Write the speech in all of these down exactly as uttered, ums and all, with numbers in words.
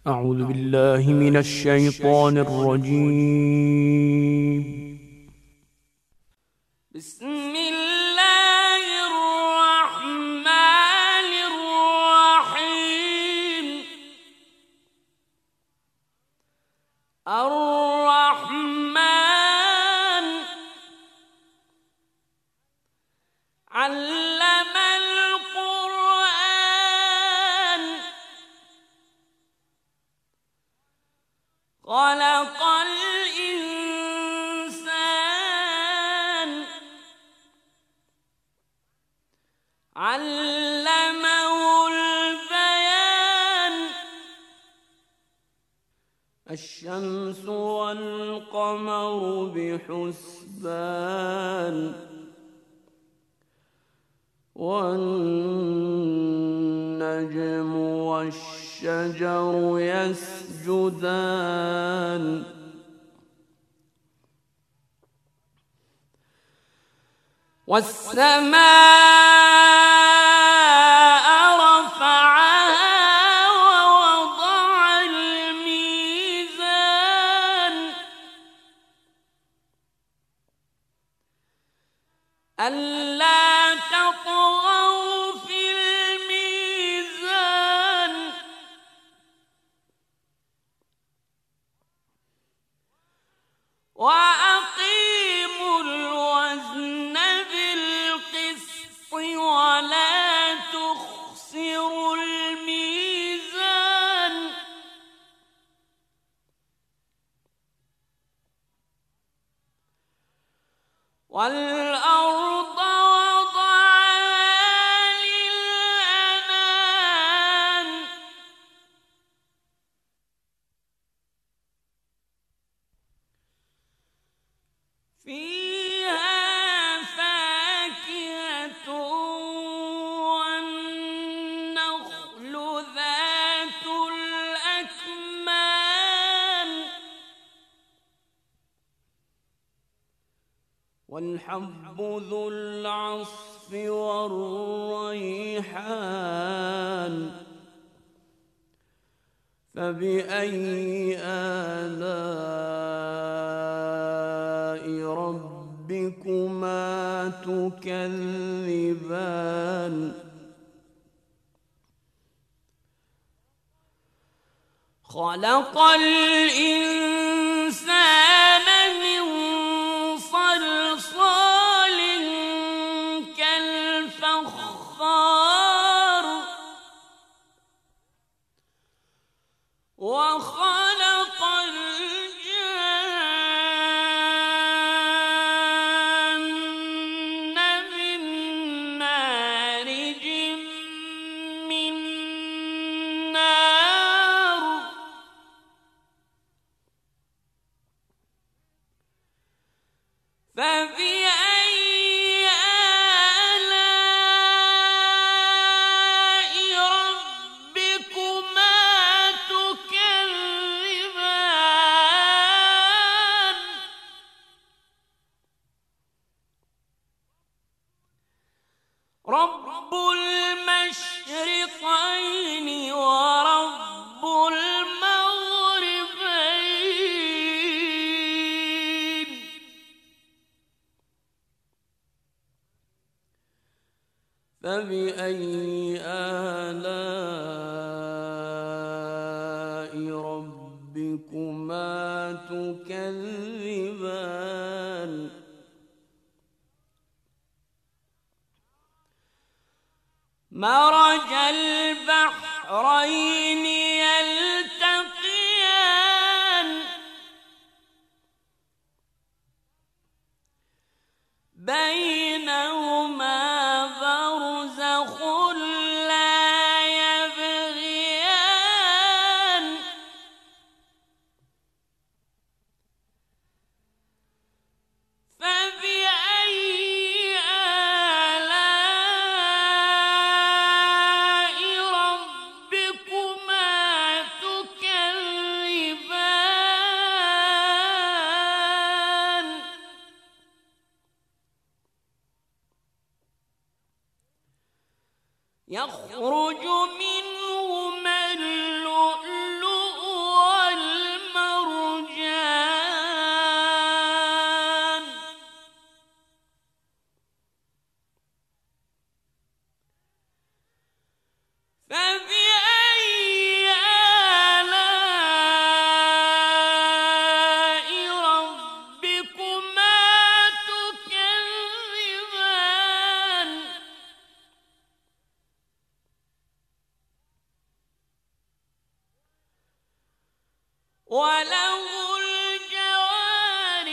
أعوذ بالله من الشيطان الرجيم. بسم الله الرحمن الرحيم. الرحمن علم القرآن خلق الإنسان علمه البيان. الشمس والقمر بحسبان والنجم والشجر يسجدان والسماء رفعها ووضع الميزان ألا تطغوا في الميزان وأقيموا الوزن بالقسط ولا تخسروا الميزان والأرض وضعها للأنام فيها فاكهة والنخل ذات الأكمام والحب ذو العصف والريحان فبأي آلاء ربكما تكذبان خلق الإنسان من صلصال كالفخار وخلق الجن من مارج من نار فبأي آلاء ربكما تكذبان رب المشرقين ورب المغربين فبأي آلاء ربكما تكذبان مرج البحرين يلتقيان بينهما برزخ لا يبغيان فبأي آلاء ربكما تكذبان يخرج منهما اللؤلؤ وله الجوار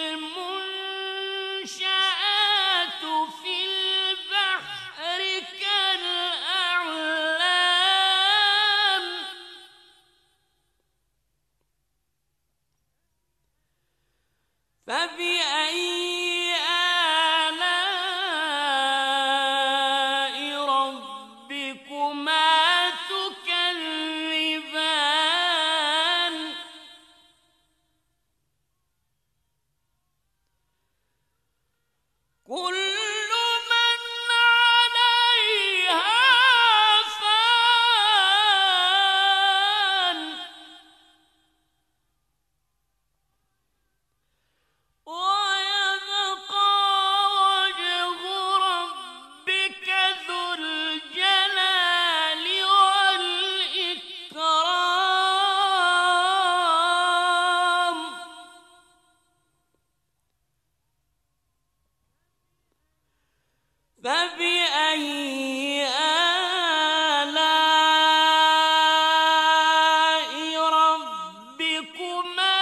المنشآت في البحر كالأعلام فبأي آلاء ربكما تكذبان كل من عليها فان ويبقى وجه ربك ذو الجلال والإكرام فبأي آلاء ربكما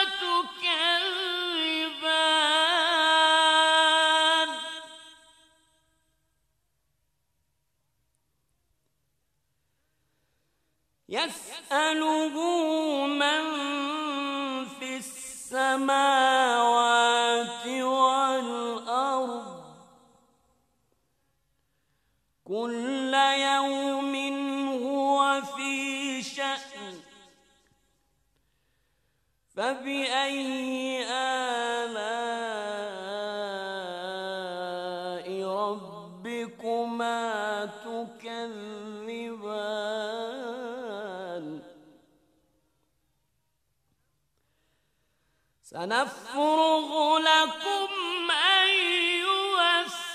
تكذبان يسأله من في السماوات والأرض كل يوم هو في شأن فبأي آلاء ربكما تكذبان سنفرغ لكم أيها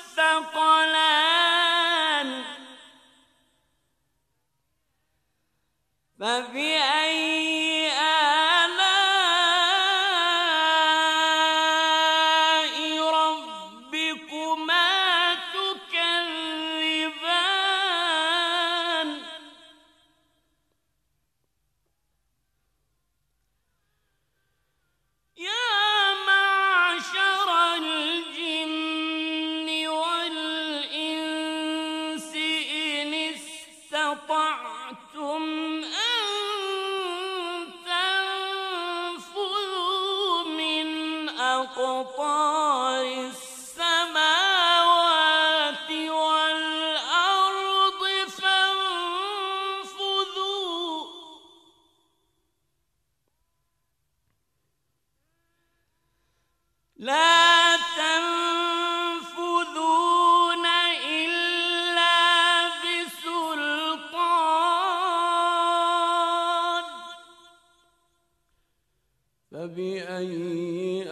الثقلان فبأي آلاء ربكما تكذبان يا معشر الجن والإنس إن استطعتم أن تنفذوا من أقطار السماوات والأرض فانفذوا لا تنفذون إلا بسلطان فبأي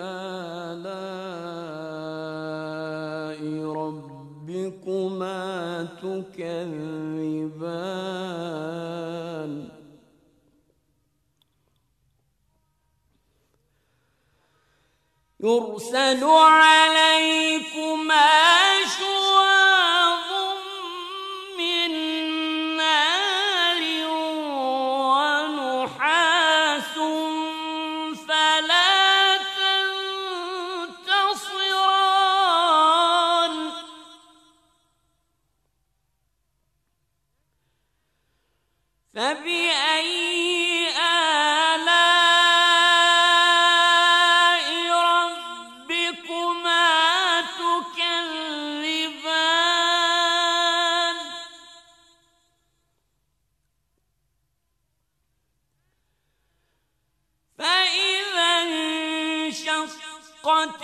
آلاء ربكما تكذبان يرسل عليكما شواظ من نار ونحاس فلا تنتصران فبأي انشقت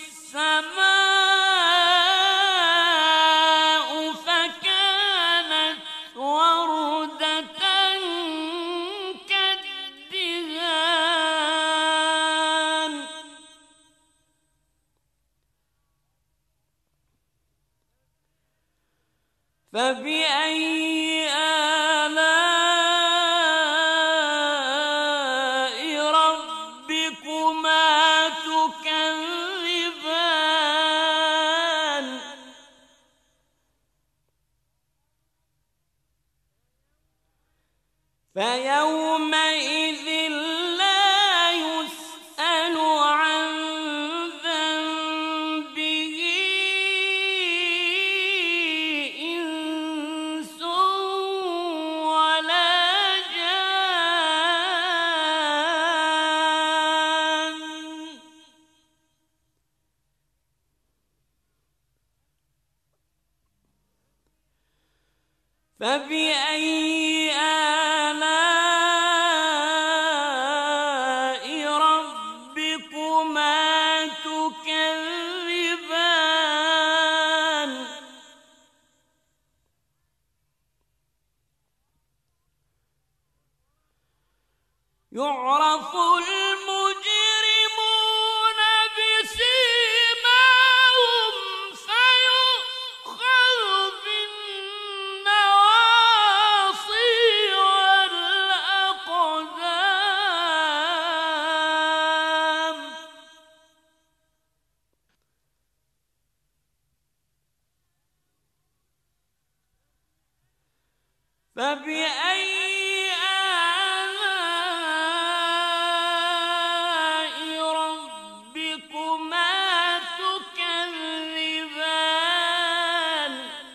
السماء فكانت وردة كالدهان فبأي آلاء ربكما تكذبان فيومئذ لا يعرف المجرمون بسيماهم فيؤخذ بالنواصي والأقدام فبأي آلاء ربكما تكذبان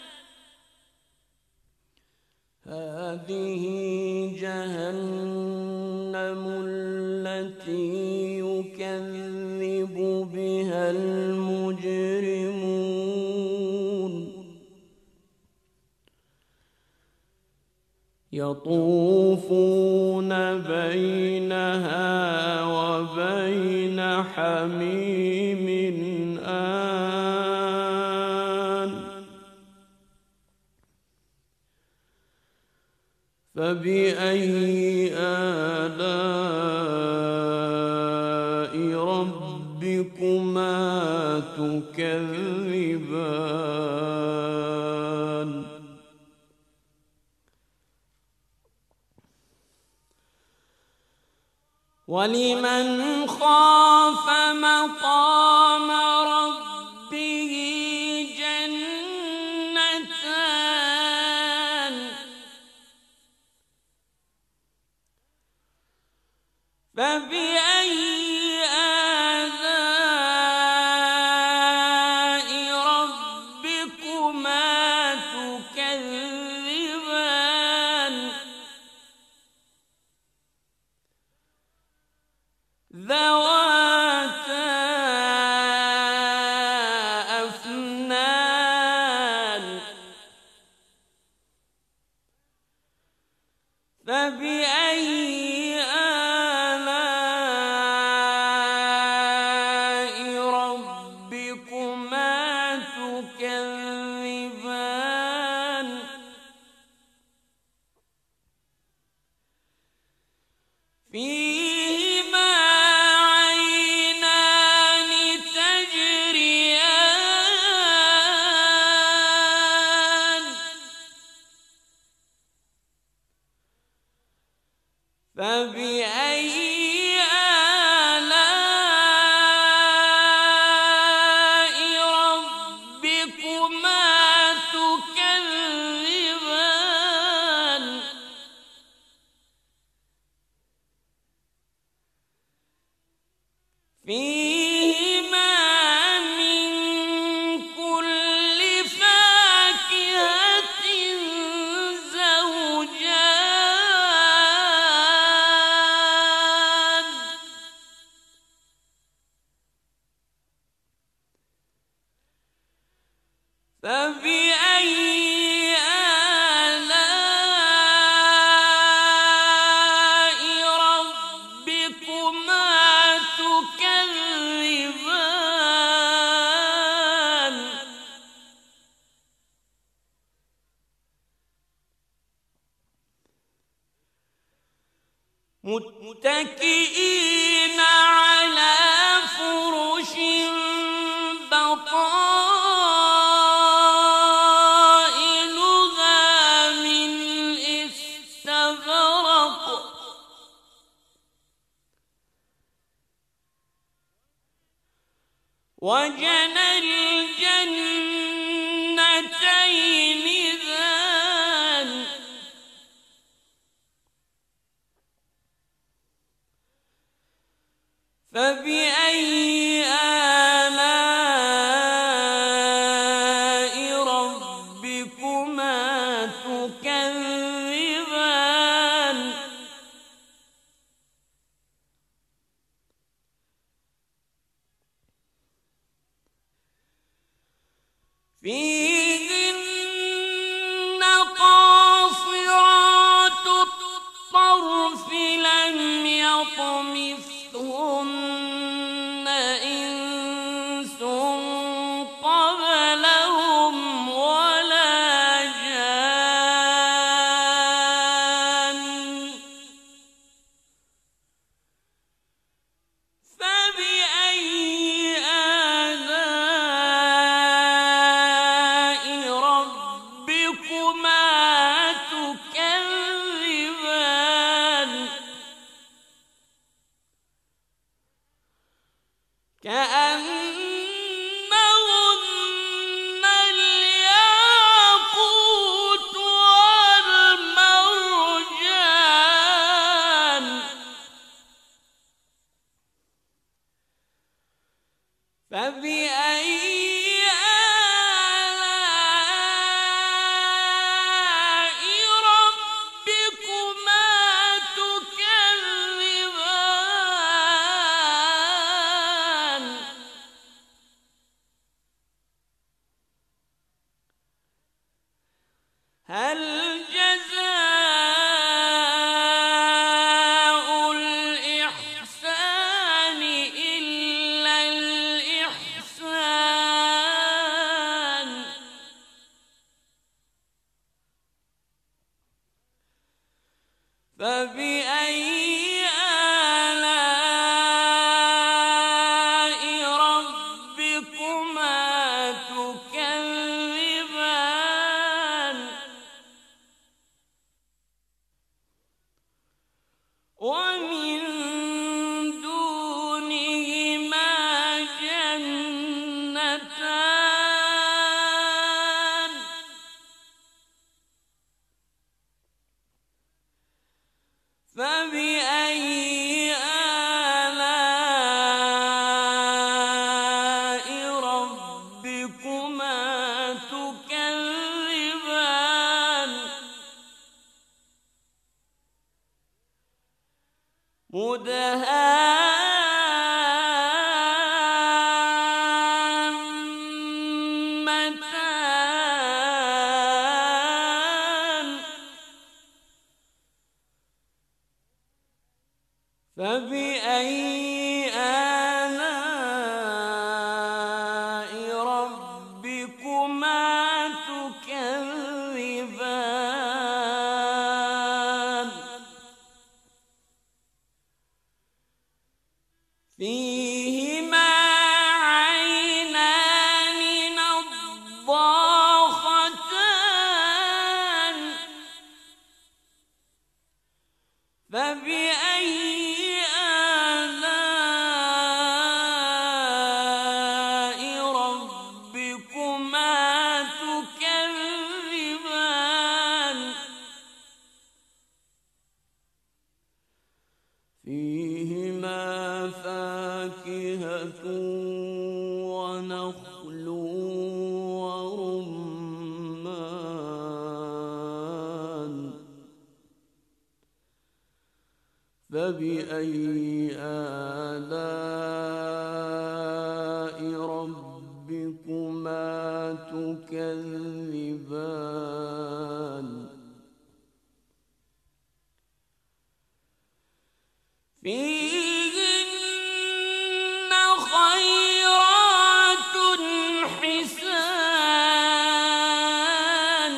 هذه جهنم التي يكذب بها المجرمون يطوفون بينها وبين حميم آن فبأي آلاء ربكما تكذبان ولمن خاف مقام ربه جنتان فبأي آلاء ربكما تكذبان ذواتا أفنان فبأي آلاء ربكما تكذبان فيهما عينان تجريان فبأي آلاء ربكما تكذبان فيهما من كل فاكهة زوجان فبأي آلاء ربكما تكذبان متكئين على فرش بطائنها من استبرق وجنى الجنتين دان فبأي آلاء ربكما تكذبان فيهن قاصرات الطرف لم يطمثهن إنس قبلهم ولا جان. كأنهن الياقوت والمرجان فبأي هل جزاء الإحسان إلا الإحسان فبأي آلاء ربكما تكذبان ومن دونهما جنتان فبأي آلاء ربكما تكذبان مدهامتان فبأي آلاء ربكما تكذبان فيهما عينان نضاختان فبأي آلاء ربكما تكذبان فيهما فاكهة ونخل ورمان فبأي آلاء ربكما تكذبان فيهن خيرات حسان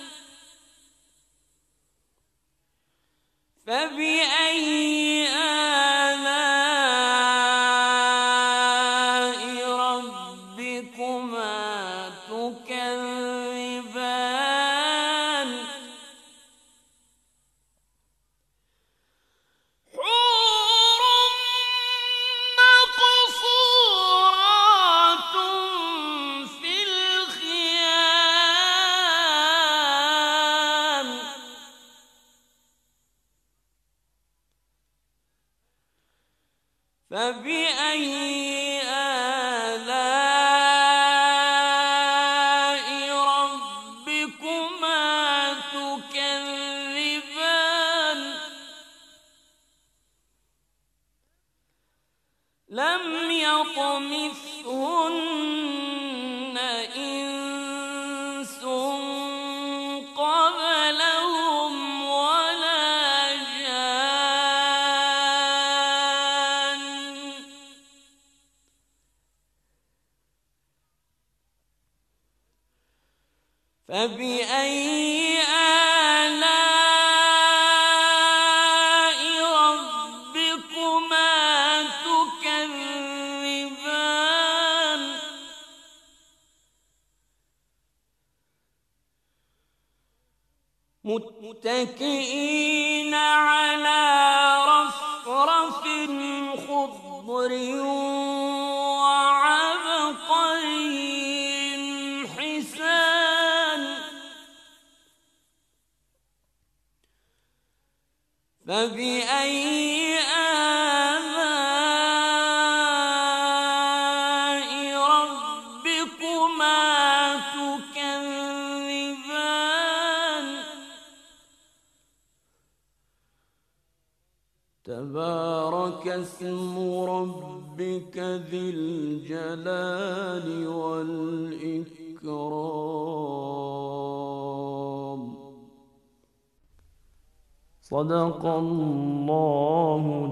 فبأي آلاء ربكما تكذبان حور مقصورات في الخيام فبأي آلاء ربكما تكذبان لم يطمثهن إنس قبلهم ولا جان فبأي آلاء ربكما تكذبان متكئين على رفرف خضر تبارك اسم ربك ذي الجلال والإكرام. صدق الله